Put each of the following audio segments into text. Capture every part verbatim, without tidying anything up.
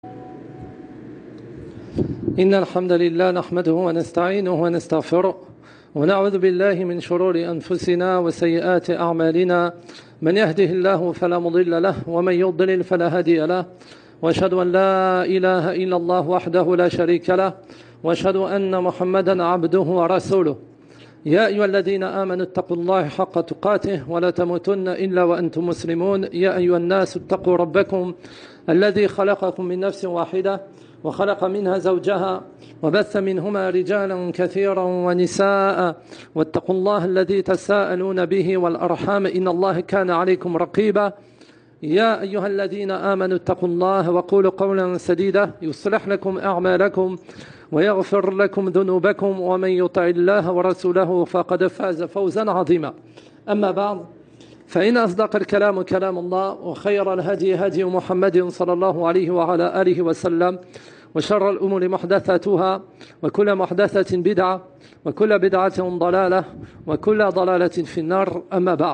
إن الحمد لله نحمده ونستعينه ونستغفره ونعوذ بالله من شرور أنفسنا وسيئات أعمالنا من يهده الله فلا مضل له ومن يضلل فلا هادي له وأشهد أن لا إله إلا الله وحده لا شريك له وأشهد أن محمدا عبده ورسوله يا أيها الذين آمنوا اتقوا الله حق تقاته ولا تموتن إلا وأنتم مسلمون يا أيها الناس اتقوا ربكم الذي خلقكم من نفس واحدة وخلق منها زوجها وبث منهما رجالا كثيرا ونساء واتقوا الله الذي تساءلون به والأرحام إن الله كان عليكم رقيبا يا أيها الذين آمنوا اتقوا الله وقولوا قولا سديدا يصلح لكم أعمالكم ويغفر لكم ذنوبكم ومن يطع الله ورسوله فقد فاز فوزا عظيما أما بعد فإن أصدق الكلام كلام الله وخير الهدي هدي محمد صلى الله عليه وعلى آله وسلم وشر الأمور محدثاتها وكل محدثة بدعة وكل بدعة ضلالة وكل ضلالة في النار أما بعد.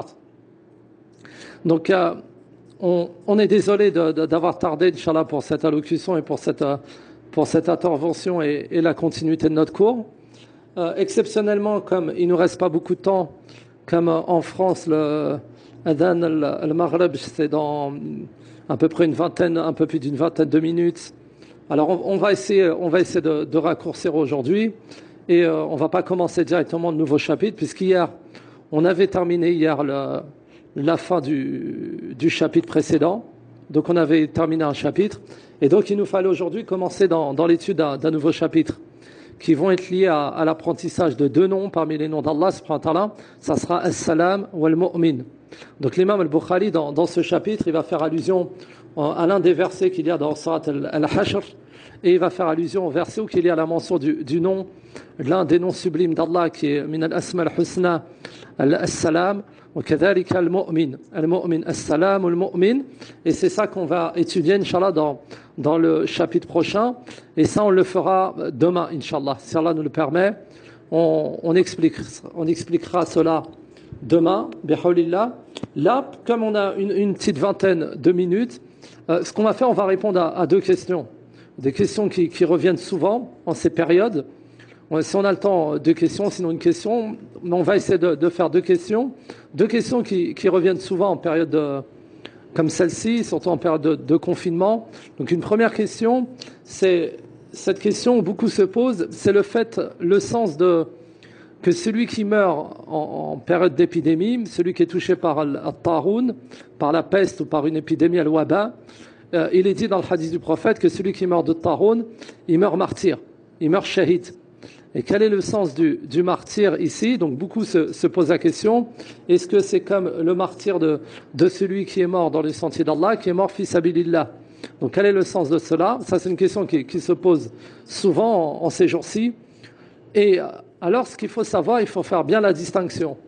Donc euh, on, on est désolé de, de, d'avoir tardé, Inch'Allah, pour cette allocution et pour cette, pour cette intervention et, et la continuité de notre cours. Euh, exceptionnellement, comme il ne nous reste pas beaucoup de temps, comme en France, le Adhan al-Maghrib, c'est dans à peu près une vingtaine, un peu plus d'une vingtaine de minutes. Alors on, on va essayer, on va essayer de, de raccourcir aujourd'hui et euh, on ne va pas commencer directement le nouveau chapitre puisqu'hier, on avait terminé hier le, la fin du, du chapitre précédent. Donc on avait terminé un chapitre et donc il nous fallait aujourd'hui commencer dans, dans l'étude d'un, d'un nouveau chapitre qui vont être liés à, à l'apprentissage de deux noms parmi les noms d'Allah subhanahu wa ta'ala. Ça sera As-Salam ou Al-Mu'min. Donc l'imam al-Bukhari, dans, dans ce chapitre, il va faire allusion à l'un des versets qu'il y a dans Surat al-Hashr, et il va faire allusion au verset où il y a la mention du, du nom, l'un des noms sublimes d'Allah, qui est Min al-Asma al-Husna, al-Salam, ou Kadhalika al-Mu'min, al-Mu'min, al-Salam ou al-Mu'min, et c'est ça qu'on va étudier, Inch'Allah, dans, dans le chapitre prochain, et ça on le fera demain, Inch'Allah, si Allah nous le permet, on, on, explique, on expliquera cela demain, bihaulillah. Là, comme on a une, une petite vingtaine de minutes, euh, ce qu'on va faire, on va répondre à, à deux questions. Des questions qui, qui reviennent souvent en ces périodes. On, si on a le temps, deux questions, sinon une question. Mais on va essayer de, de faire deux questions. Deux questions qui, qui reviennent souvent en période de, comme celle-ci, surtout en période de, de confinement. Donc une première question, c'est cette question où beaucoup se posent, c'est le fait, le sens de que celui qui meurt en, en période d'épidémie, celui qui est touché par al-Taroun, par la peste ou par une épidémie al-Waba, euh, il est dit dans le hadith du prophète que celui qui meurt de Taroun, il meurt martyr, il meurt shahid. Et quel est le sens du, du martyr ici? Donc beaucoup se, se posent la question, est-ce que c'est comme le martyr de, de celui qui est mort dans les sentiers d'Allah, qui est mort fi sabilillah? Donc quel est le sens de cela? Ça c'est une question qui, qui se pose souvent en, en ces jours-ci. Et alors, ce qu'il faut savoir, il faut faire bien la distinction.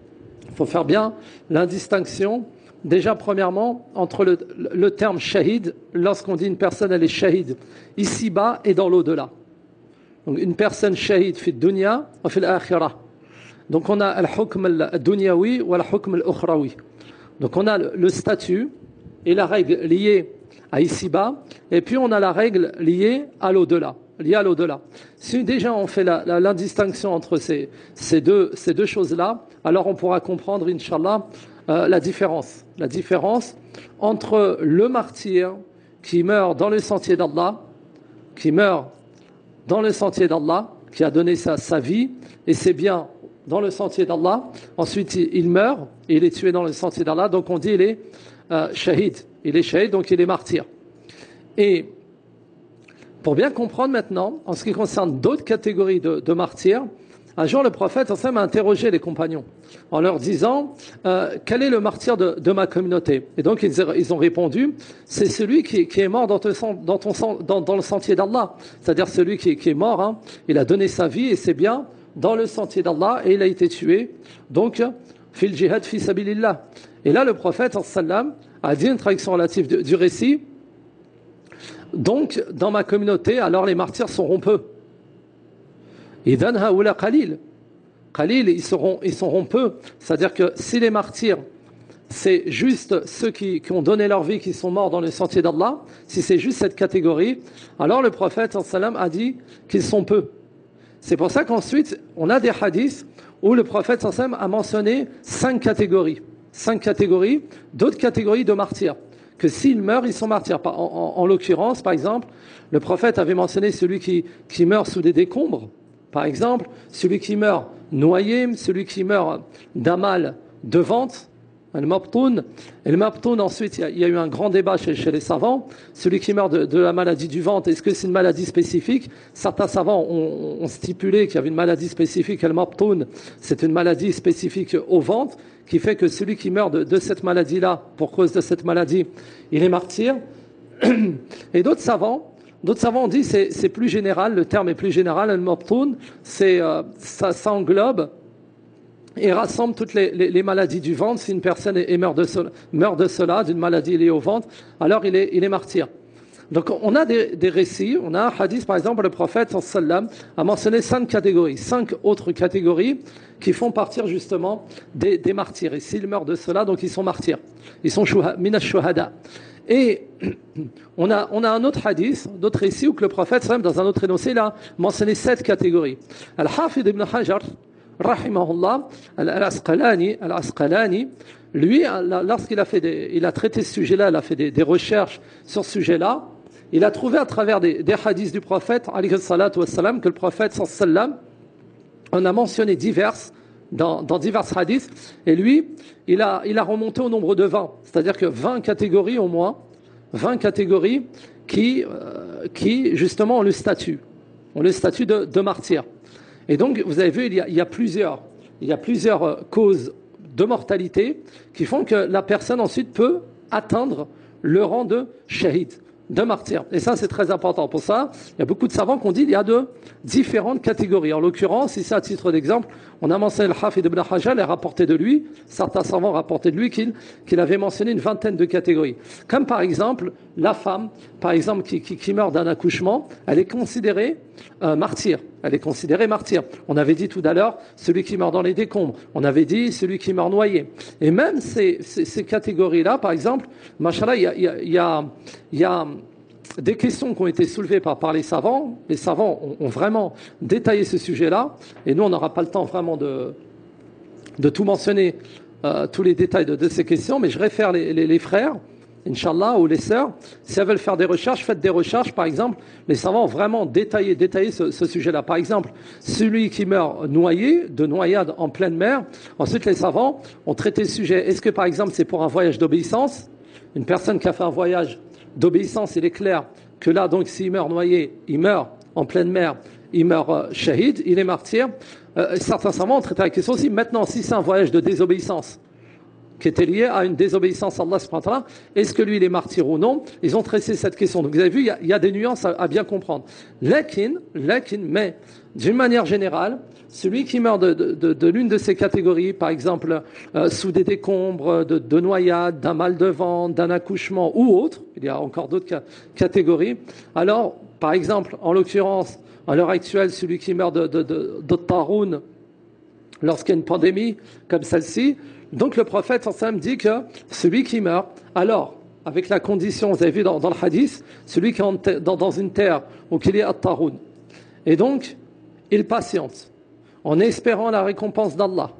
Il faut faire bien la distinction, déjà premièrement, entre le, le terme shahid, lorsqu'on dit une personne, elle est shahid, ici-bas et dans l'au-delà. Donc une personne shahid fi dunya ou fi l'akhirah. Donc on a al-hukm al-dunyawi ou al-hukm al-ukhrawi. Donc on a le, le statut et la règle liée à ici-bas, et puis on a la règle liée à l'au-delà. Lié à l'au-delà. Si déjà on fait la, la, la distinction entre ces, ces deux, ces deux choses-là, alors on pourra comprendre, Inch'Allah, euh, la différence. La différence entre le martyr qui meurt dans le sentier d'Allah, qui meurt dans le sentier d'Allah, qui a donné sa, sa vie, et c'est bien dans le sentier d'Allah. Ensuite, il, il meurt, et il est tué dans le sentier d'Allah, donc on dit il est euh, shahid. Il est shahid, donc il est martyr. Et pour bien comprendre maintenant, en ce qui concerne d'autres catégories de, de martyrs, un jour le prophète a interrogé les compagnons en leur disant euh, quel est le martyr de, de ma communauté? Et donc ils, ils ont répondu, c'est celui qui, qui est mort dans, ton, dans, ton, dans, dans le sentier d'Allah, c'est-à-dire celui qui, qui est mort, hein, il a donné sa vie et c'est bien dans le sentier d'Allah et il a été tué, donc fil jihad fi sabilillah. Et là le prophète sallam a dit une traduction relative du, du récit. Donc, dans ma communauté, alors les martyrs seront peu. Idan haoula qalil. Qalil, ils seront, ils seront peu. C'est-à-dire que si les martyrs, c'est juste ceux qui, qui ont donné leur vie, qui sont morts dans le sentier d'Allah, si c'est juste cette catégorie, alors le prophète sallam a dit qu'ils sont peu. C'est pour ça qu'ensuite, on a des hadiths où le prophète sallam a mentionné cinq catégories. Cinq catégories, d'autres catégories de martyrs. Que s'ils meurent, ils sont martyrs. En, en, en l'occurrence, par exemple, le prophète avait mentionné celui qui, qui meurt sous des décombres. Par exemple, celui qui meurt noyé, celui qui meurt d'un mal de ventre, le mabtoun. Et le mabtoun, ensuite, il y, a, il y a eu un grand débat chez, chez les savants. Celui qui meurt de, de la maladie du ventre, est-ce que c'est une maladie spécifique? Certains savants ont, ont stipulé qu'il y avait une maladie spécifique. Et le mabtoun, c'est une maladie spécifique au ventre, qui fait que celui qui meurt de, de cette maladie-là, pour cause de cette maladie, il est martyr. Et d'autres savants, d'autres savants ont dit c'est c'est plus général, le terme est plus général. Le mabtoun, c'est euh, ça, ça englobe et rassemble toutes les, les, les maladies du ventre. Si une personne est, est meurt de cela, meurt de cela, d'une maladie liée au ventre, alors il est, il est martyr. Donc on a des, des récits, on a un hadith, par exemple, le prophète sallam a mentionné cinq catégories, cinq autres catégories qui font partir justement des, des martyrs. Et s'ils meurent de cela, donc ils sont martyrs. Ils sont minash shuhada. Et on a, on a un autre hadith, d'autres récits où que le prophète sallam, dans un autre énoncé, il a mentionné sept catégories. Al-Hafid ibn Hajar, rahimahullah, al-Asqalani, al-Asqalani, lui, lorsqu'il a fait des, il a traité ce sujet-là, il a fait des, des recherches sur ce sujet-là, il a trouvé à travers des, des hadiths du prophète, alayhi salatu wassalam, que le prophète sallam en a mentionné divers, dans, dans divers hadiths, et lui, il a, il a remonté au nombre de vingt, c'est-à-dire que vingt catégories au moins, vingt catégories qui, euh, qui justement ont le statut, ont le statut de, de martyr. Et donc, vous avez vu, il y a, il y a plusieurs, il y a plusieurs causes de mortalité qui font que la personne ensuite peut atteindre le rang de shahid, de martyr. Et ça, c'est très important. Pour ça, il y a beaucoup de savants qui ont dit qu'il y a de différentes catégories. En l'occurrence, ici, à titre d'exemple, on a mentionné le Hafid ibn Hajar et rapporté de lui, certains savants rapportaient de lui qu'il qu'il avait mentionné une vingtaine de catégories. Comme par exemple, la femme, par exemple, qui, qui, qui meurt d'un accouchement, elle est considérée euh, martyr. Elle est considérée martyr. On avait dit tout à l'heure, celui qui meurt dans les décombres. On avait dit celui qui meurt noyé. Et même ces, ces, ces catégories-là, par exemple, machallah, il y a, il y a, il y a, il y a des questions qui ont été soulevées par, par les savants. Les savants ont, ont vraiment détaillé ce sujet-là. Et nous, on n'aura pas le temps vraiment de, de tout mentionner, euh, tous les détails de, de ces questions. Mais je réfère les, les, les frères, Inch'Allah, ou les sœurs, si elles veulent faire des recherches, faites des recherches. Par exemple, les savants ont vraiment détaillé, détaillé ce, ce sujet-là. Par exemple, celui qui meurt noyé, de noyade en pleine mer. Ensuite, les savants ont traité le sujet. Est-ce que, par exemple, c'est pour un voyage d'obéissance? Une personne qui a fait un voyage d'obéissance, il est clair que là, donc, s'il meurt noyé, il meurt en pleine mer, il meurt euh, shahid, il est martyr. Euh, certains savants ont traité la question aussi. Maintenant, si c'est un voyage de désobéissance, qui était lié à une désobéissance à Allah subhanahu wa ta'ala, est-ce que lui il est martyr ou non? Ils ont traité cette question. Donc vous avez vu, il y a, il y a des nuances à, à bien comprendre. Lakin, lakin, mais d'une manière générale, celui qui meurt de, de, de, de l'une de ces catégories, par exemple euh, sous des décombres, de, de noyade, d'un mal de ventre, d'un accouchement ou autre, il y a encore d'autres ca- catégories. Alors, par exemple, en l'occurrence, à l'heure actuelle, celui qui meurt de, de, de, de taroun, lorsqu'il y a une pandémie comme celle-ci, donc le prophète sallam dit que celui qui meurt, alors, avec la condition, vous avez vu dans, dans le hadith, celui qui est dans, dans une terre où il y a at-taroun, et donc, il patiente, en espérant la récompense d'Allah,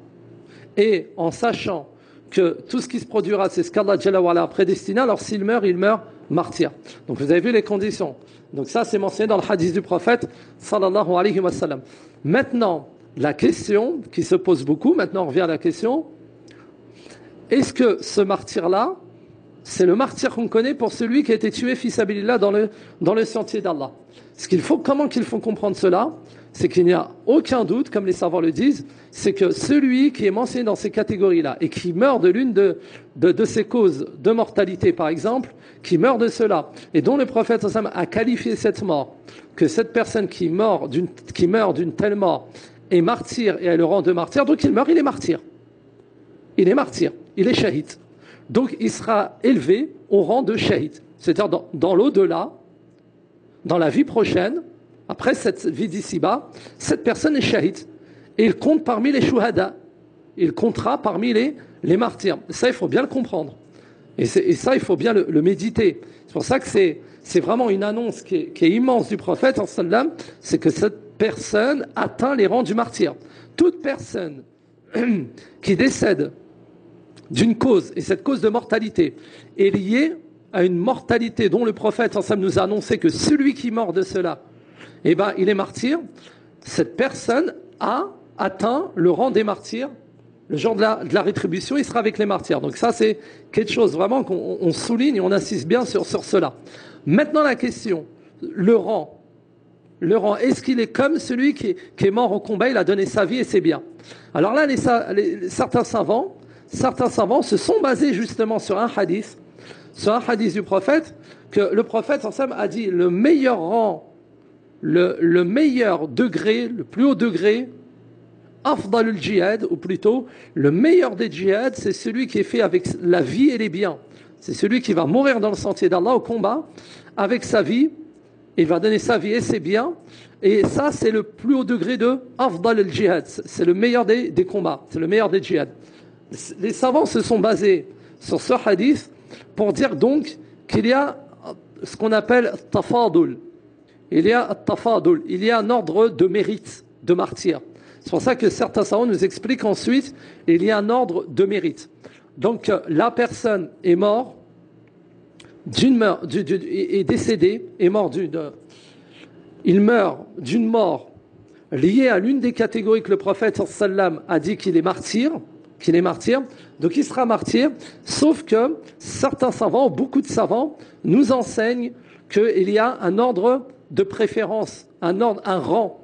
et en sachant que tout ce qui se produira, c'est ce qu'Allah Jalla wa Ala a prédestiné, alors s'il meurt, il meurt martyr. Donc vous avez vu les conditions. Donc ça, c'est mentionné dans le hadith du prophète, sallallahu alayhi wa sallam. Maintenant, la question qui se pose beaucoup, maintenant on revient à la question, est-ce que ce martyr-là, c'est le martyr qu'on connaît pour celui qui a été tué fils Abilillah dans le, dans le sentier d'Allah? Ce qu'il faut, comment qu'il faut comprendre cela? C'est qu'il n'y a aucun doute, comme les savants le disent, c'est que celui qui est mentionné dans ces catégories-là et qui meurt de l'une de, de, de ces causes de mortalité, par exemple, qui meurt de cela, et dont le prophète a qualifié cette mort, que cette personne qui meurt d'une, qui meurt d'une telle mort est martyr et a le rang de martyr, donc il meurt, il est martyr. Il est martyr, il est shahid. Donc il sera élevé au rang de shahid. C'est-à-dire dans, dans l'au-delà, dans la vie prochaine, après cette vie d'ici-bas, cette personne est shahid. Et il compte parmi les shuhada. Il comptera parmi les, les martyrs. Ça, il faut bien le comprendre. Et, et ça, il faut bien le, le méditer. C'est pour ça que c'est, c'est vraiment une annonce qui est, qui est immense du prophète, c'est que cette personne atteint les rangs du martyr. Toute personne qui décède d'une cause, et cette cause de mortalité est liée à une mortalité dont le prophète nous a annoncé que celui qui meurt de cela, eh ben, il est martyr, cette personne a atteint le rang des martyrs. Le jour de la, de la rétribution, il sera avec les martyrs. Donc ça, c'est quelque chose vraiment qu'on on souligne et on insiste bien sur, sur cela. Maintenant, la question, le rang. Le rang, est-ce qu'il est comme celui qui est, qui est mort au combat, il a donné sa vie et c'est bien. Alors là, les, les, certains savants, certains savants se sont basés justement sur un hadith, sur un hadith du prophète, que le prophète ensemble a dit le meilleur rang, le, le meilleur degré, le plus haut degré, afdalul djihad, ou plutôt, le meilleur des djihad, c'est celui qui est fait avec la vie et les biens. C'est celui qui va mourir dans le sentier d'Allah au combat, avec sa vie, il va donner sa vie et ses biens, et ça c'est le plus haut degré de afdalul djihad, c'est le meilleur des, des combats, c'est le meilleur des djihad. Les savants se sont basés sur ce hadith pour dire donc qu'il y a ce qu'on appelle tafadul. Il y a tafadul, il y a un ordre de mérite de martyr. C'est pour ça que certains savants nous expliquent ensuite il y a un ordre de mérite. Donc la personne est morte, d'une mort, du, du, est décédée, est mort d'une, il meurt d'une mort liée à l'une des catégories que le prophète sallam a dit qu'il est martyr, qu'il est martyr, donc il sera martyr, sauf que certains savants, beaucoup de savants, nous enseignent qu'il y a un ordre de préférence, un ordre, un rang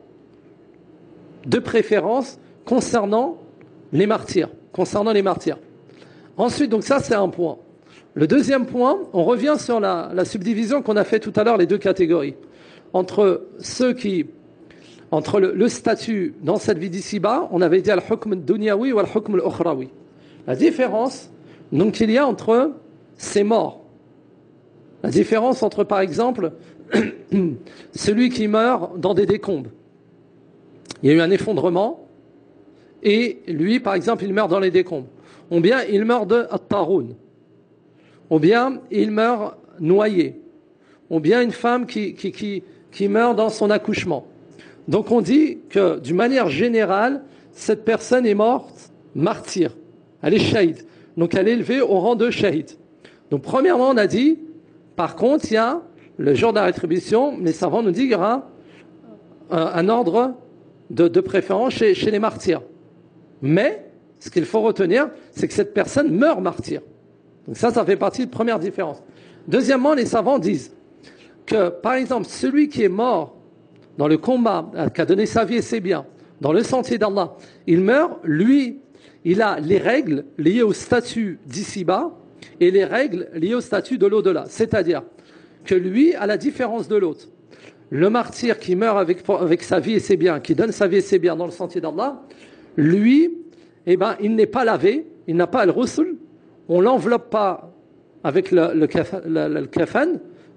de préférence concernant les martyrs, concernant les martyrs. Ensuite, donc ça c'est un point. Le deuxième point, on revient sur la, la subdivision qu'on a fait tout à l'heure, les deux catégories. Entre ceux qui, entre le, le statut dans cette vie d'ici-bas, on avait dit al-hukm al-dunyawi ou al-hukm al-ukhrawi. La différence, donc il y a entre ces morts. La différence entre, par exemple, celui qui meurt dans des décombres. Il y a eu un effondrement, et lui, par exemple, il meurt dans les décombres. Ou bien il meurt de at-taroun. Ou bien il meurt noyé. Ou bien une femme qui, qui, qui, qui meurt dans son accouchement. Donc on dit que d'une manière générale, cette personne est morte martyr. Elle est shahid. Donc elle est élevée au rang de shahid. Donc premièrement, on a dit, par contre, il y a le jour de la rétribution, les savants nous disent qu'il y aura un, un ordre de, de préférence chez, chez les martyrs. Mais ce qu'il faut retenir, c'est que cette personne meurt martyr. Donc ça, ça fait partie de la première différence. Deuxièmement, les savants disent que, par exemple, celui qui est mort dans le combat, qui a donné sa vie et ses biens, dans le sentier d'Allah, il meurt, lui, il a les règles liées au statut d'ici-bas et les règles liées au statut de l'au-delà. C'est-à-dire que lui, à la différence de l'autre, le martyr qui meurt avec, avec sa vie et ses biens, qui donne sa vie et ses biens dans le sentier d'Allah, lui, eh ben, il n'est pas lavé, il n'a pas le rusul, on ne l'enveloppe pas avec le, le, kafan, le, le kafan,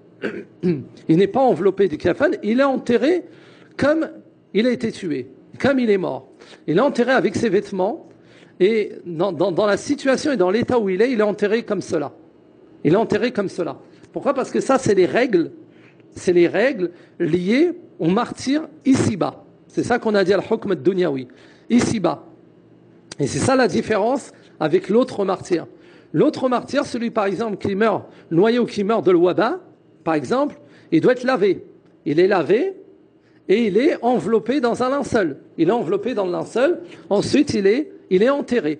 il n'est pas enveloppé du kafan, il est enterré comme il a été tué, comme il est mort. Il est enterré avec ses vêtements, et dans, dans, dans la situation et dans l'état où il est, il est enterré comme cela. Il est enterré comme cela. Pourquoi ? Parce que ça, c'est les règles, c'est les règles liées au martyr ici-bas. C'est ça qu'on a dit al-hukm ad-dunyawi, ici-bas. Et c'est ça la différence avec l'autre martyr. L'autre martyr, celui par exemple qui meurt noyé ou qui meurt de l'ouaba, par exemple, il doit être lavé. Il est lavé et il est enveloppé dans un linceul. Il est enveloppé dans le linceul, ensuite il est, il est enterré.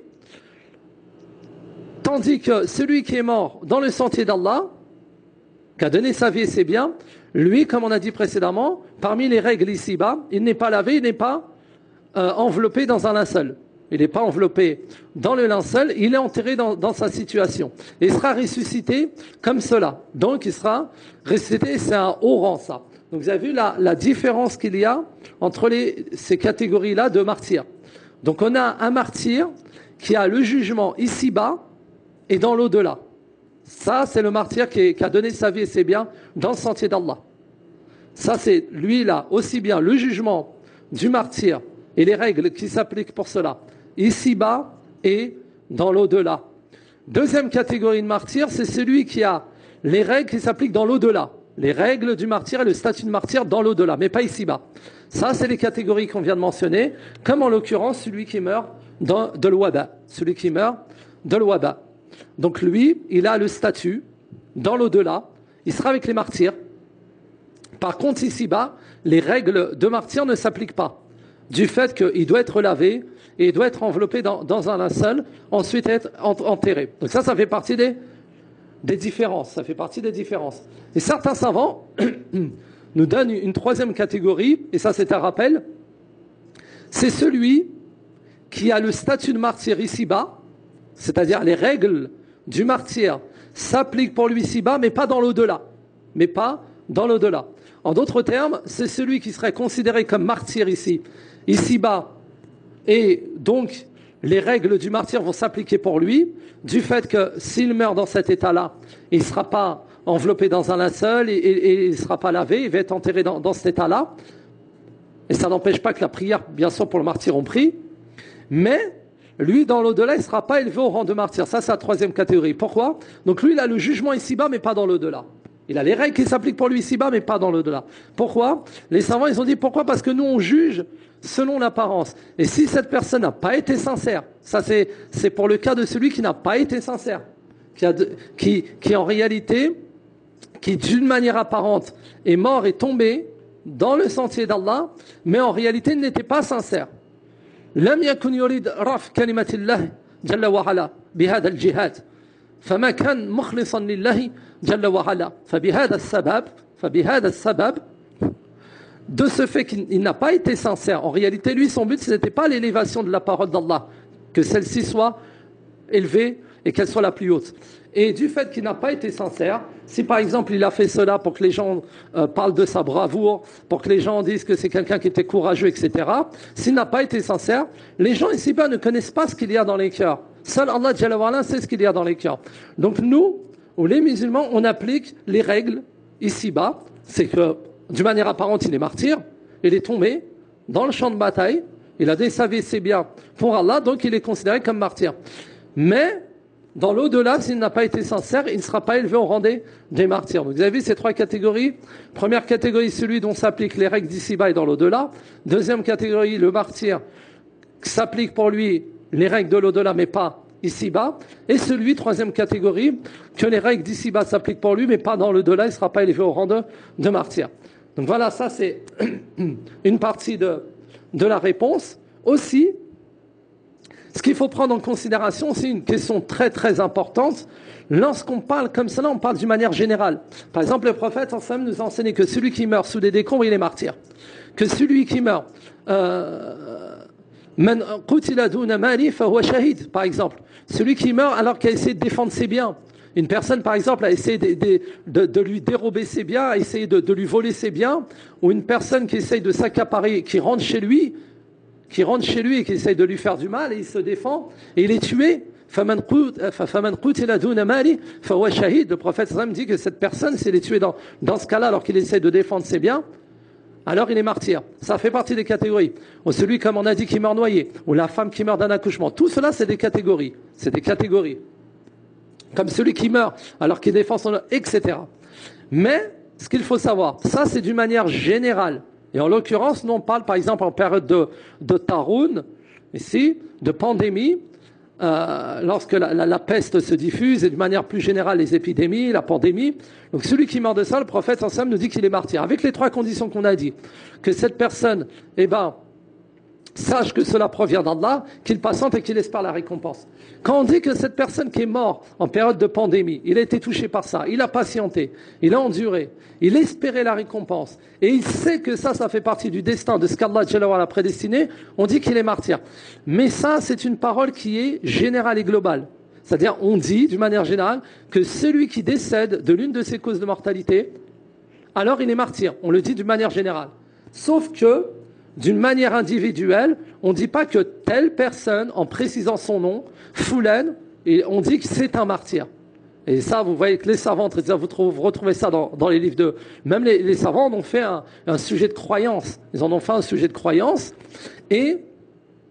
Tandis que celui qui est mort dans le sentier d'Allah, qui a donné sa vie et ses biens, lui, comme on a dit précédemment, parmi les règles ici-bas, il n'est pas lavé, il n'est pas euh, enveloppé dans un linceul. Il n'est pas enveloppé dans le linceul, il est enterré dans, dans sa situation. Et il sera ressuscité comme cela. Donc il sera ressuscité, c'est un haut rang ça. Donc vous avez vu la, la différence qu'il y a entre les, ces catégories-là de martyrs. Donc on a un martyr qui a le jugement ici-bas et dans l'au-delà. Ça, c'est le martyr qui, est, qui a donné sa vie et ses biens dans le sentier d'Allah. Ça, c'est lui là, aussi bien le jugement du martyr et les règles qui s'appliquent pour cela, ici-bas et dans l'au-delà. Deuxième catégorie de martyr, c'est celui qui a les règles qui s'appliquent dans l'au-delà. Les règles du martyr et le statut de martyr dans l'au-delà, mais pas ici-bas. Ça, c'est les catégories qu'on vient de mentionner, comme en l'occurrence celui qui meurt dans, de l'waba. Celui qui meurt de l'waba. Donc lui, il a le statut dans l'au-delà, il sera avec les martyrs. Par contre, ici-bas, les règles de martyr ne s'appliquent pas. Du fait qu'il doit être lavé et il doit être enveloppé dans, dans un linceul, ensuite être enterré. Donc ça, ça fait partie des, des différences. Ça fait partie des différences. Et certains savants nous donnent une troisième catégorie, et ça c'est un rappel, c'est celui qui a le statut de martyr ici-bas, c'est-à-dire les règles du martyr s'appliquent pour lui ici-bas, mais pas dans l'au-delà. Mais pas dans l'au-delà. En d'autres termes, c'est celui qui serait considéré comme martyr ici, ici-bas, et donc les règles du martyr vont s'appliquer pour lui, du fait que s'il meurt dans cet état-là, il ne sera pas enveloppé dans un linceul et, et, et il ne sera pas lavé, il va être enterré dans, dans cet état-là. Et ça n'empêche pas que la prière, bien sûr, pour le martyr, on prie, mais lui, dans l'au-delà, il ne sera pas élevé au rang de martyr. Ça, c'est la troisième catégorie. Pourquoi? Donc lui, il a le jugement ici-bas, mais pas dans l'au-delà. Il a les règles qui s'appliquent pour lui ici-bas, mais pas dans l'au-delà. Pourquoi? Les savants, ils ont dit pourquoi? Parce que nous, on juge selon l'apparence. Et si cette personne n'a pas été sincère, ça c'est, c'est pour le cas de celui qui n'a pas été sincère, qui, a de, qui, qui en réalité, qui d'une manière apparente est mort et tombé dans le sentier d'Allah, mais en réalité n'était pas sincère. لم يكن يريد رفع كلمة الله جل وعلا بهذا الجهاد فما كان مخلصا لله جل وعلا فبهذا السبب فبهذا السبب de ce fait qu'il n'a pas été sincère. En réalité, lui, son but, ce n'était pas l'élévation de la parole d'Allah, que celle-ci soit élevée et qu'elle soit la plus haute. Et du fait qu'il n'a pas été sincère, si par exemple il a fait cela pour que les gens euh, parlent de sa bravoure, pour que les gens disent que c'est quelqu'un qui était courageux, et cetera, s'il n'a pas été sincère, les gens ici-bas ne connaissent pas ce qu'il y a dans les cœurs. Seul Allah Jalla wa Ala sait ce qu'il y a dans les cœurs. Donc nous, ou les musulmans, on applique les règles ici-bas, c'est que d'une manière apparente, il est martyr, il est tombé dans le champ de bataille, il a désavé ses biens pour Allah, donc il est considéré comme martyr. Mais dans l'au-delà, s'il n'a pas été sincère, il ne sera pas élevé au rang des, des martyrs. Donc vous avez vu ces trois catégories. Première catégorie, celui dont s'appliquent les règles d'ici-bas et dans l'au-delà. Deuxième catégorie, le martyr, s'applique pour lui les règles de l'au-delà, mais pas ici-bas. Et celui, troisième catégorie, que les règles d'ici-bas s'appliquent pour lui, mais pas dans l'au-delà, il ne sera pas élevé au rang de, de martyr. Donc voilà, ça c'est une partie de, de la réponse. Aussi, ce qu'il faut prendre en considération, c'est une question très très importante. Lorsqu'on parle comme cela, on parle d'une manière générale. Par exemple, le prophète en nous a enseigné que celui qui meurt sous des décombres, il est martyr. Que celui qui meurt, euh, par exemple, celui qui meurt alors qu'il a essayé de défendre ses biens. Une personne, par exemple, a essayé de, de, de, de lui dérober ses biens, a essayé de, de lui voler ses biens, ou une personne qui essaye de s'accaparer, qui rentre chez lui, qui rentre chez lui et qui essaye de lui faire du mal, et il se défend, et il est tué. Le prophète sallam dit que cette personne, s'il est tué dans, dans ce cas-là, alors qu'il essaye de défendre ses biens, alors il est martyr. Ça fait partie des catégories. Ou celui, comme on a dit, qui meurt noyé, ou la femme qui meurt d'un accouchement. Tout cela, c'est des catégories. C'est des catégories. Comme celui qui meurt alors qu'il défend son... et cetera. Mais, ce qu'il faut savoir, ça c'est d'une manière générale. Et en l'occurrence, nous on parle par exemple en période de, de Taroun, ici, de pandémie, euh, lorsque la, la, la peste se diffuse, et de manière plus générale les épidémies, la pandémie. Donc celui qui meurt de ça, le prophète ensemble nous dit qu'il est martyr. Avec les trois conditions qu'on a dit. Que cette personne, eh ben, sache que cela provient d'Allah, qu'il patiente et qu'il espère la récompense. Quand on dit que cette personne qui est morte en période de pandémie, il a été touché par ça, il a patienté, il a enduré, il espérait la récompense, et il sait que ça, ça fait partie du destin de ce qu'Allah a prédestiné, on dit qu'il est martyr. Mais ça, c'est une parole qui est générale et globale. C'est-à-dire, on dit, d'une manière générale, que celui qui décède de l'une de ces causes de mortalité, alors il est martyr. On le dit d'une manière générale. Sauf que, d'une manière individuelle, on ne dit pas que telle personne, en précisant son nom, Foulaine, et on dit que c'est un martyr. Et ça, vous voyez que les savants, vous, trouvez, vous retrouvez ça dans, dans les livres de... Même les, les savants en ont fait un, un sujet de croyance. Ils en ont fait un sujet de croyance. Et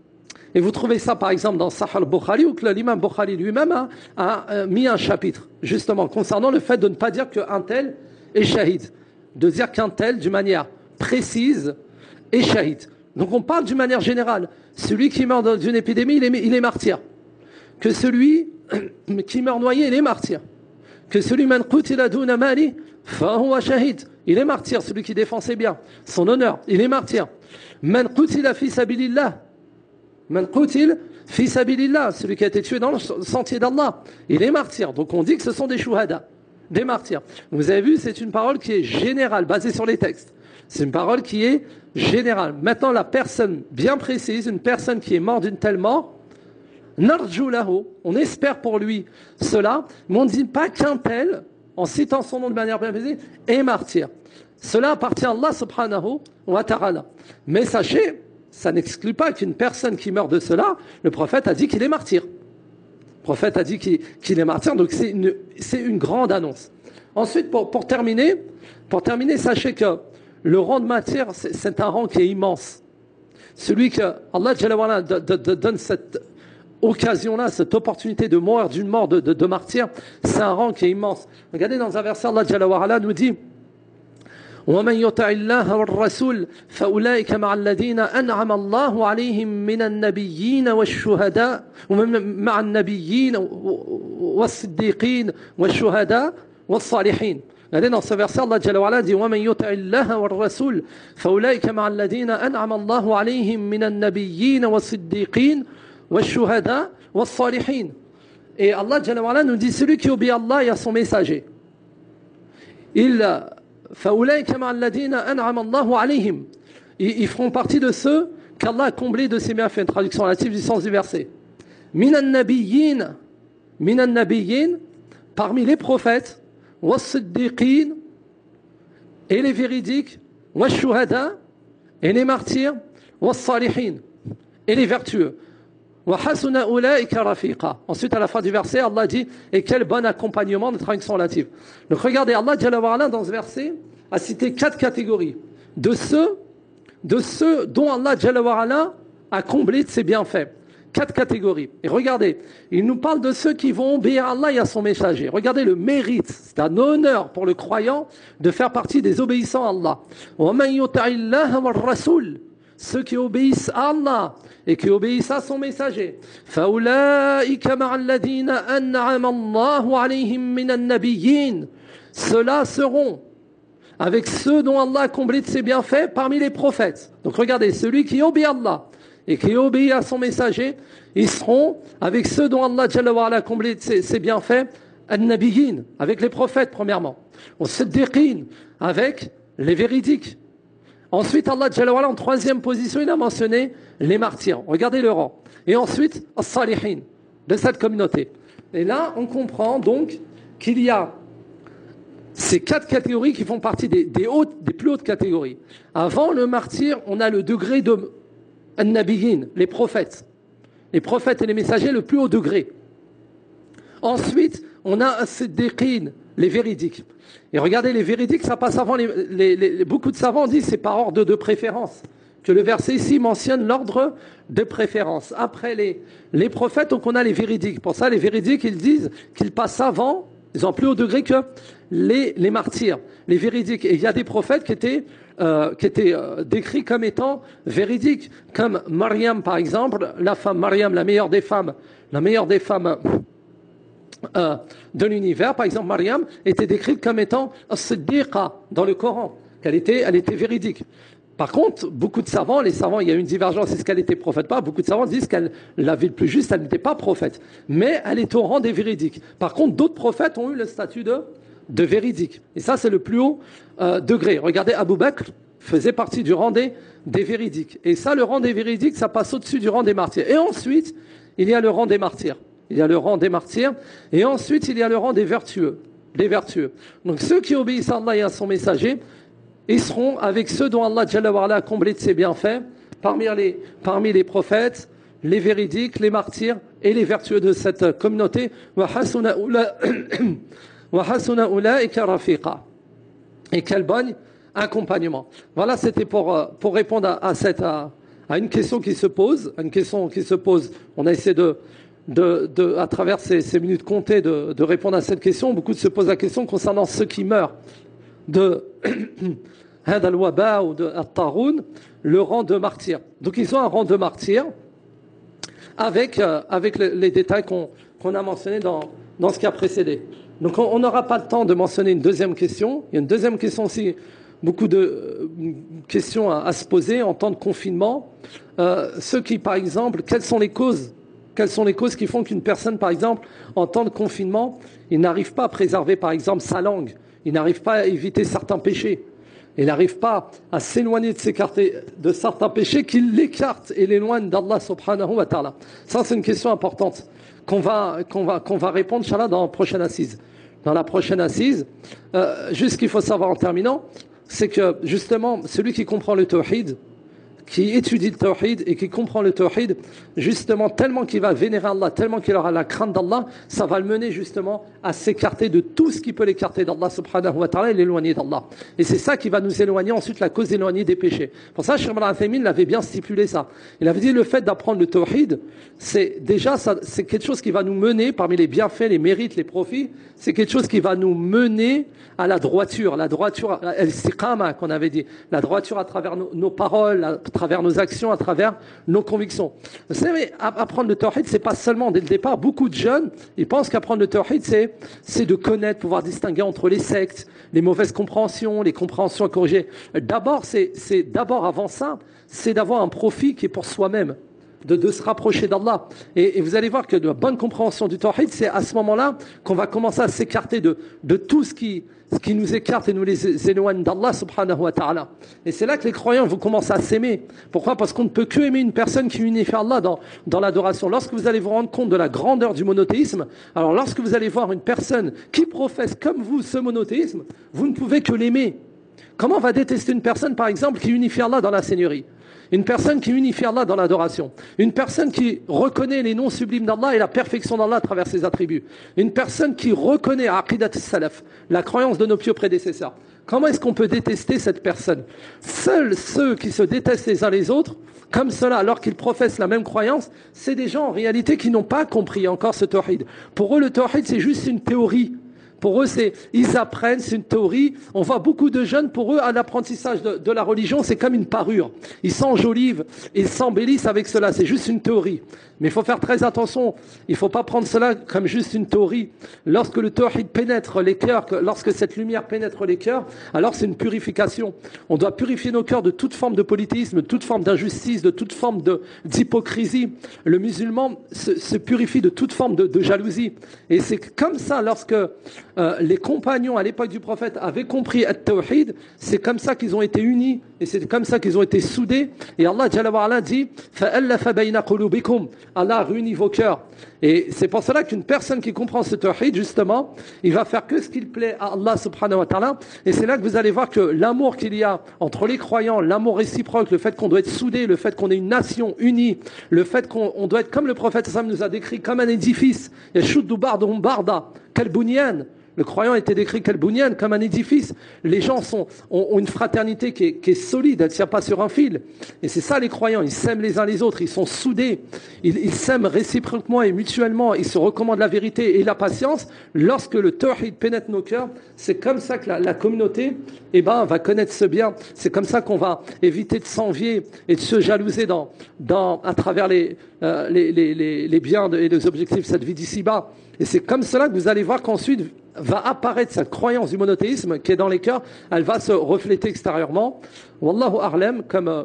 Et vous trouvez ça par exemple dans Sahih al-Bukhari, où que l'imam Bukhari lui-même a, a, a mis un chapitre, justement, concernant le fait de ne pas dire qu'un tel est shahid. De dire qu'un tel, d'une manière précise, est shahid. Donc on parle d'une manière générale. Celui qui meurt dans une épidémie, il est, il est martyr. Que celui qui meurt noyé, il est martyr. Que celui man qutila duna mali, fa huwa shahid. Il est martyr, celui qui défend ses biens, son honneur, il est martyr. Man qutila fi sabilillah. Man qutil fi sabilillah, celui qui a été tué dans le sentier d'Allah, il est martyr. Donc on dit que ce sont des shuhada, des martyrs. Vous avez vu, c'est une parole qui est générale, basée sur les textes. C'est une parole qui est générale. Maintenant, la personne bien précise, une personne qui est morte d'une telle mort, narju lahu, on espère pour lui cela, mais on ne dit pas qu'un tel, en citant son nom de manière bien précise, est martyr. Cela appartient à Allah subhanahu wa ta'ala. Mais sachez, ça n'exclut pas qu'une personne qui meurt de cela, le prophète a dit qu'il est martyr. Le prophète a dit qu'il, qu'il est martyr, donc c'est une, c'est une grande annonce. Ensuite, pour, pour terminer, pour terminer, sachez que le rang de martyr, c'est, c'est un rang qui est immense. Celui que Allah Jalla wa Ala donne cette occasion-là, cette opportunité de mourir d'une mort de, de, de martyr, c'est un rang qui est immense. Regardez dans un verset, Allah Jalla wa Ala nous dit ومن يطع الله والرسول فأولئك مع الذين أنعم الله عليهم من النبيين والشهداء مع النبيين والصديقين والشهداء والصالحين. Regardez dans ce verset, Allah Jalla wa Ala dit ومن يطع الله والرسول فأولئك مع الذين أنعم الله عليهم من النبيين والصديقين والشهداء والصالحين. Et Allah Jalla wa Ala nous dit celui qui obéit à Allah et à son messager, il ils feront partie de ceux qu'Allah a comblés de ses bienfaits. Une traduction relative du sens du verset. Minan nabiyyin, minan nabiyyin, parmi les prophètes, was-siddiqin, et les véridiques, was-shuhada, et les martyrs, was-salihin, et les vertueux. Ensuite, à la fin du verset, Allah dit et quel bon accompagnement de traduction relative. Donc regardez, Allah Jalla wa Ala dans ce verset a cité quatre catégories de ceux, de ceux dont Allah Jalla wa Ala a comblé de ses bienfaits. Quatre catégories. Et regardez, il nous parle de ceux qui vont obéir à Allah et à son messager. Regardez le mérite, c'est un honneur pour le croyant de faire partie des obéissants à Allah. وَمَنْ يُطِعِ اللَّهَ وَالرَّسُولَ, ceux qui obéissent à Allah et qui obéissent à son messager. فَأُولَٰئِكَ مَعَ الَّذِينَ أَنْعَمَ اللَّهُ عَلَيْهِمْ مِنَ النَّبِيِّينَ, ceux-là seront avec ceux dont Allah a comblé de ses bienfaits parmi les prophètes. Donc regardez, celui qui obéit à Allah et qui obéit à son messager, ils seront avec ceux dont Allah Jalla wa Ala a comblé de ses, ses bienfaits, an-nabiyyin, avec les prophètes premièrement, as-siddiqin, avec les véridiques. Ensuite, Allah Jalla wa Ala, en troisième position, il a mentionné les martyrs. Regardez le rang. Et ensuite, as-salihin, de cette communauté. Et là, on comprend donc qu'il y a ces quatre catégories qui font partie des, des, hautes, des plus hautes catégories. Avant le martyr, on a le degré de an-nabiyyin, les prophètes. Les prophètes et les messagers, le plus haut degré. Ensuite, on a as-siddiqin, les véridiques. Et regardez, les véridiques, ça passe avant les, les, les beaucoup de savants disent c'est par ordre de préférence. Que le verset ici mentionne l'ordre de préférence. Après les, les prophètes, donc on a les véridiques. Pour ça, les véridiques, ils disent qu'ils passent avant, ils ont plus haut degré que les, les martyrs, les véridiques. Et il y a des prophètes qui étaient, euh, qui étaient euh, décrits comme étant véridiques. Comme Mariam, par exemple, la femme Mariam, la meilleure des femmes, la meilleure des femmes euh, de l'univers, par exemple, Mariam était décrite comme étant as-siddiqa dans le Coran, qu'elle était, elle était véridique. Par contre, beaucoup de savants, les savants, il y a une divergence, est-ce qu'elle était prophète pas? Beaucoup de savants disent qu'elle, la vie le plus juste, elle n'était pas prophète. Mais elle est au rang des véridiques. Par contre, d'autres prophètes ont eu le statut de, de véridique. Et ça, c'est le plus haut euh, degré. Regardez, Abu Bakr faisait partie du rang des, des véridiques. Et ça, le rang des véridiques, ça passe au-dessus du rang des martyrs. Et ensuite, il y a le rang des martyrs. Il y a le rang des martyrs. Et ensuite, il y a le rang des vertueux. Des vertueux. Donc, ceux qui obéissent à Allah et à son messager, ils seront avec ceux dont Allah Jalla wa Ala a comblé de ses bienfaits, parmi les, parmi les prophètes, les véridiques, les martyrs et les vertueux de cette communauté. Wa hasuna ulaika rafiqa. Et quel bon accompagnement. Voilà, c'était pour, pour répondre à, à, cette, à, à une question qui se pose, à une question qui se pose. On a essayé de, de, de à travers ces, ces minutes comptées, de, de répondre à cette question. Beaucoup se posent la question concernant ceux qui meurent de Had al-Waba ou de At-Taroun, le rang de martyr. Donc ils ont un rang de martyr avec, euh, avec les, les détails qu'on qu'on a mentionnés dans, dans ce qui a précédé. Donc on n'aura pas le temps de mentionner une deuxième question. Il y a une deuxième question aussi, beaucoup de euh, questions à, à se poser en temps de confinement. Euh, ceux qui, par exemple, quelles sont les causes Quelles sont les causes qui font qu'une personne, par exemple, en temps de confinement, il n'arrive pas à préserver, par exemple, sa langue, il n'arrive pas à éviter certains péchés, il n'arrive pas à s'éloigner de s'écarter de certains péchés qui l'écartent et l'éloignent d'Allah subhanahu wa ta'ala. Ça, c'est une question importante qu'on va, qu'on va, qu'on va répondre, Inch'Allah, dans la prochaine assise. Dans la prochaine assise, euh, juste ce qu'il faut savoir en terminant, c'est que, justement, celui qui comprend le tawhid, qui étudie le tawhid et qui comprend le tawhid, justement, tellement qu'il va vénérer Allah, tellement qu'il aura la crainte d'Allah, ça va le mener justement à s'écarter de tout ce qui peut l'écarter d'Allah subhanahu wa ta'ala et l'éloigner d'Allah. Et c'est ça qui va nous éloigner ensuite, la cause éloignée des péchés. Pour ça, Cheikh Ibn Uthaymin l'avait bien stipulé ça. Il avait dit le fait d'apprendre le tawhid, c'est déjà, ça, c'est quelque chose qui va nous mener, parmi les bienfaits, les mérites, les profits, c'est quelque chose qui va nous mener à la droiture, la droiture, al-istiqama qu'on avait dit, la droiture à travers nos, nos paroles, à travers nos actions, à travers nos convictions. Vous savez, apprendre le tawhid, c'est pas seulement dès le départ. Beaucoup de jeunes, ils pensent qu'apprendre le tawhid, c'est, c'est de connaître, pouvoir distinguer entre les sectes, les mauvaises compréhensions, les compréhensions à corriger. D'abord, c'est, c'est d'abord avant ça, c'est d'avoir un profit qui est pour soi-même. De, de se rapprocher d'Allah. Et, et vous allez voir que de la bonne compréhension du tawhid, c'est à ce moment-là qu'on va commencer à s'écarter de, de tout ce qui, ce qui nous écarte et nous les éloigne d'Allah subhanahu wa ta'ala. Et c'est là que les croyants vont commencer à s'aimer. Pourquoi? Parce qu'on ne peut que aimer une personne qui unifie Allah dans, dans l'adoration. Lorsque vous allez vous rendre compte de la grandeur du monothéisme, alors lorsque vous allez voir une personne qui professe comme vous ce monothéisme, vous ne pouvez que l'aimer. Comment on va détester une personne, par exemple, qui unifie Allah dans la seigneurie? Une personne qui unifie Allah dans l'adoration. Une personne qui reconnaît les noms sublimes d'Allah et la perfection d'Allah à travers ses attributs. Une personne qui reconnaît Aqidat al-Salaf, la croyance de nos pieux prédécesseurs. Comment est-ce qu'on peut détester cette personne? Seuls ceux qui se détestent les uns les autres, comme cela, alors qu'ils professent la même croyance, c'est des gens en réalité qui n'ont pas compris encore ce tawhid. Pour eux, le tawhid, c'est juste une théorie. Pour eux, c'est, ils apprennent, c'est une théorie. On voit beaucoup de jeunes, pour eux, à l'apprentissage de, de la religion, c'est comme une parure. Ils s'enjolivent, ils s'embellissent avec cela. C'est juste une théorie. Mais il faut faire très attention. Il ne faut pas prendre cela comme juste une théorie. Lorsque le tawhid pénètre les cœurs, lorsque cette lumière pénètre les cœurs, alors c'est une purification. On doit purifier nos cœurs de toute forme de polythéisme, de toute forme d'injustice, de toute forme de, d'hypocrisie. Le musulman se, se purifie de toute forme de, de jalousie. Et c'est comme ça, lorsque euh, les compagnons à l'époque du prophète avaient compris at-tawhid, c'est comme ça qu'ils ont été unis. Et c'est comme ça qu'ils ont été soudés. Et Allah Jalla wa Ala dit فَأَلَّفَ بَيْنَ قُلُوبِكُمْ. Allah réunit vos cœurs. Et c'est pour cela qu'une personne qui comprend ce tawhid, justement, il va faire que ce qu'il plaît à Allah subhanahu wa ta'ala. Et c'est là que vous allez voir que l'amour qu'il y a entre les croyants, l'amour réciproque, le fait qu'on doit être soudés, le fait qu'on est une nation unie, le fait qu'on on doit être, comme le prophète Sam nous a décrit, comme un édifice. Yashuddu ba'duhum ba'da, kal bunyan. Le croyant était décrit Kalbounian, comme un édifice. Les gens sont, ont, ont une fraternité qui est, qui est solide, elle ne tient pas sur un fil. Et c'est ça les croyants, ils s'aiment les uns les autres, ils sont soudés, ils, ils s'aiment réciproquement et mutuellement, ils se recommandent la vérité et la patience. Lorsque le tawhid pénètre nos cœurs, c'est comme ça que la, la communauté eh ben, va connaître ce bien. C'est comme ça qu'on va éviter de s'envier et de se jalouser dans, dans, à travers les, euh, les, les, les, les biens de, et les objectifs de cette vie d'ici-bas. Et c'est comme cela que vous allez voir qu'ensuite va apparaître cette croyance du monothéisme qui est dans les cœurs, elle va se refléter extérieurement. Wallahu a'lam, comme euh,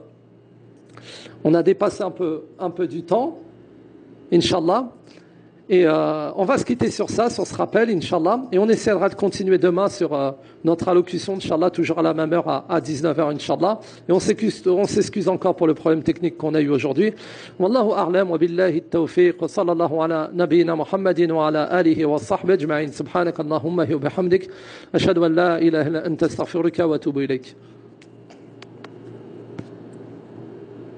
on a dépassé un peu, un peu du temps, Inch'Allah. Et euh, on va se quitter sur ça, sur ce rappel, Inch'Allah. Et on essaiera de continuer demain sur euh, notre allocution, Inch'Allah, toujours à la même heure, à, à dix-neuf heures, Inch'Allah. Et on s'excuse, on s'excuse encore pour le problème technique qu'on a eu aujourd'hui. Wallahu a'lam, wa billahi at-tawfiq, wa sallallahu ala nabiyyina Muhammadin wa ala alihi wa sahbihi ajma'in. Subhanaka Allahumma wa bihamdik. Ashhadu an la ilaha illa anta astaghfiruka wa atubu ilayk.